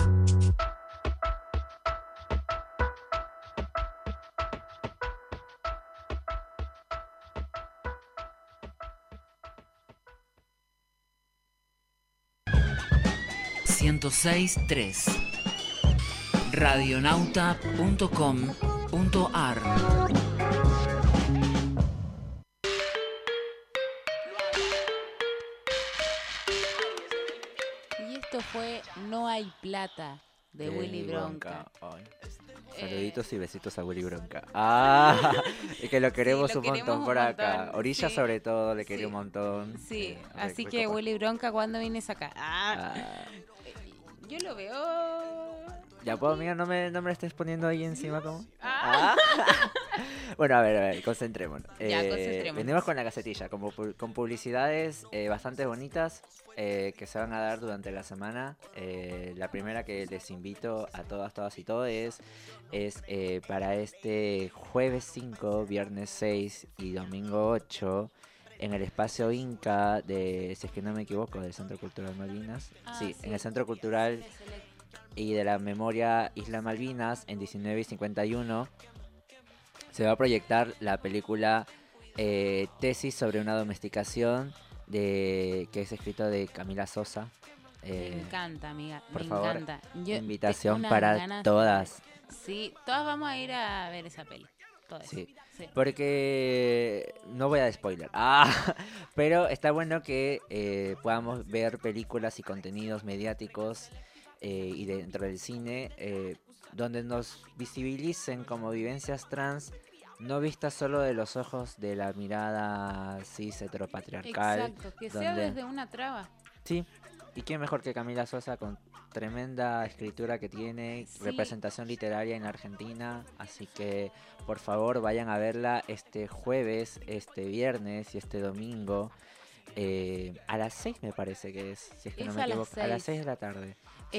106.3 radionauta.com.ar. Y esto fue No hay plata de Willy Bronca. Saluditos y besitos a Willy Bronca. Ah, es que lo queremos, sí, lo un montón por acá. Orilla sí. sobre todo le quería un montón. Sí, así que Willy Bronca, ¿cuándo vienes acá? Yo lo veo. Ya puedo, amiga, no me lo estés poniendo ahí encima como. Ah. Bueno, a ver, concentrémonos. Ya, concentrémonos. Venimos con la gacetilla, con publicidades bastante bonitas que se van a dar durante la semana. La primera que les invito a todas y todos es para este jueves 5, viernes 6 y domingo 8 en el espacio Inca de, si es que no me equivoco, del Centro Cultural Malvinas. Sí, en el Centro Cultural y de la Memoria Isla Malvinas en 19:51 se va a proyectar la película Tesis sobre una domesticación que es escrito de Camila Sosa. Me encanta, amiga, por me favor, encanta. invitación para todas. Sí, todas vamos a ir a ver esa peli. Sí. Porque no voy a dar spoiler. Pero está bueno que podamos ver películas y contenidos mediáticos y dentro del cine donde nos visibilicen como vivencias trans, no vistas solo de los ojos de la mirada cis heteropatriarcal. Exacto, que sea desde una traba. Sí, y quién mejor que Camila Sosa con tremenda escritura que tiene, representación literaria en Argentina, así que por favor vayan a verla este jueves, este viernes y este domingo a las 6 me parece que es, si es que no me equivoco, a las 6 de la tarde.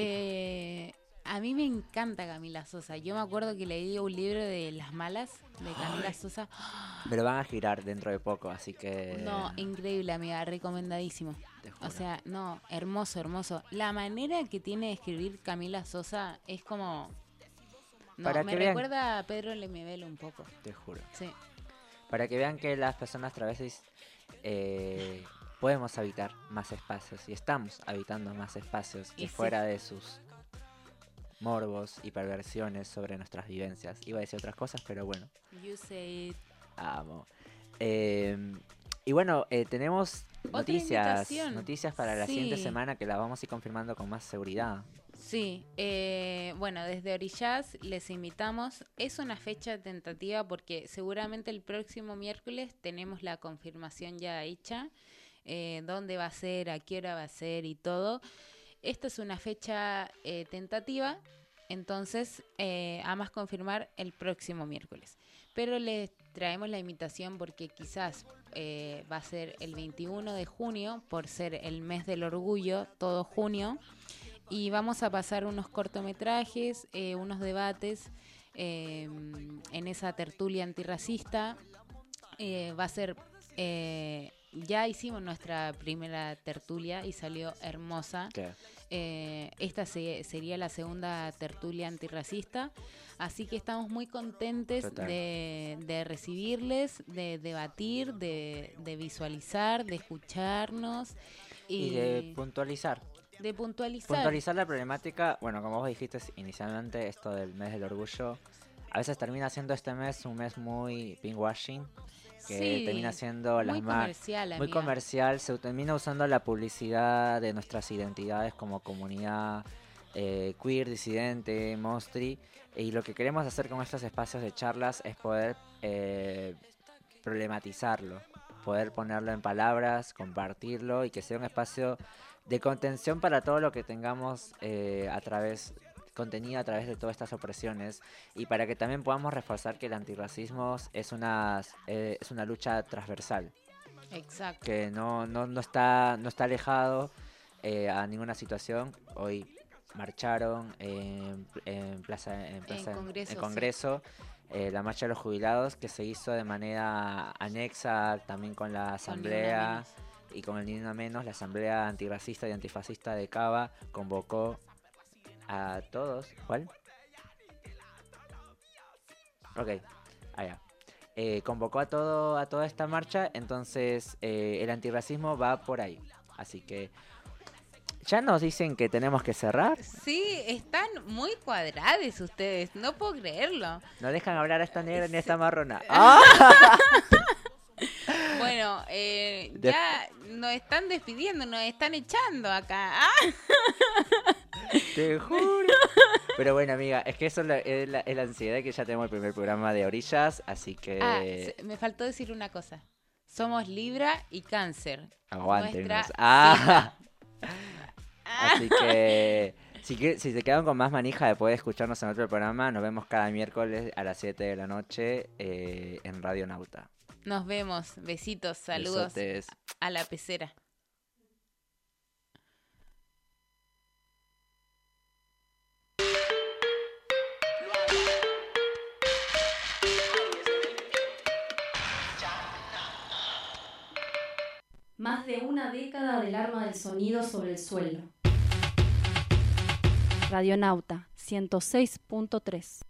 A mí me encanta Camila Sosa. Yo me acuerdo que leí un libro de Las Malas de Camila Sosa. Me lo van a girar dentro de poco, así que... No, increíble, amiga, recomendadísimo. O sea, no, hermoso, hermoso. La manera que tiene de escribir Camila Sosa es como... No, me recuerda a Pedro Lemebel un poco. Te juro. Sí. Para que vean que las personas travestis podemos habitar más espacios y estamos habitando más espacios que fuera de sus morbos y perversiones sobre nuestras vivencias. Iba a decir otras cosas, pero bueno. You say it. Amo. Y bueno, tenemos noticias para la siguiente semana que la vamos a ir confirmando con más seguridad. Sí, bueno, desde Orillás les invitamos. Es una fecha tentativa porque seguramente el próximo miércoles tenemos la confirmación ya hecha, dónde va a ser, a qué hora va a ser y todo. Esta es una fecha tentativa, Entonces, a más confirmar el próximo miércoles. Pero les traemos la invitación porque quizás va a ser el 21 de junio, por ser el mes del orgullo, todo junio. Y vamos a pasar unos cortometrajes, unos debates en esa tertulia antirracista. Va a ser... ya hicimos nuestra primera tertulia y salió hermosa. Esta sería la segunda tertulia antirracista, así que estamos muy contentes de recibirles, de debatir, de visualizar, de escucharnos y de puntualizar. Puntualizar la problemática. Bueno, como vos dijiste inicialmente, esto del mes del orgullo, a veces termina siendo este mes un mes muy pinkwashing, que termina siendo muy comercial, se termina usando la publicidad de nuestras identidades como comunidad queer, disidente, monstri, y lo que queremos hacer con estos espacios de charlas es poder problematizarlo, poder ponerlo en palabras, compartirlo y que sea un espacio de contención para todo lo que tengamos contenido a través de todas estas opresiones, y para que también podamos reforzar que el antirracismo es una lucha transversal. Exacto. Que no está alejado a ninguna situación. Hoy marcharon en Congreso, la marcha de los jubilados, que se hizo de manera anexa también con la asamblea y con el Ni Una Menos. La asamblea antirracista y antifascista de Cava convocó a todos. ¿Cuál? Ok, allá. Convocó a toda esta marcha, entonces el antirracismo va por ahí. Así que ya nos dicen que tenemos que cerrar. Sí, están muy cuadrados ustedes, no puedo creerlo. No dejan hablar a esta negra ni a esta marrona. Bueno, ya nos están despidiendo, nos están echando acá. Te juro. Pero bueno, amiga, es que eso es la ansiedad, que ya tenemos el primer programa de Orillas, así que... me faltó decir una cosa. Somos Libra y Cáncer. Aguántenos. Así que si se quedan con más manija de poder escucharnos en otro programa, nos vemos cada miércoles a las 7 de la noche en Radio Nauta. Nos vemos. Besitos, saludos. Besotes. A la pecera. Más de una década del arma del sonido sobre el suelo. Radionauta 106.3.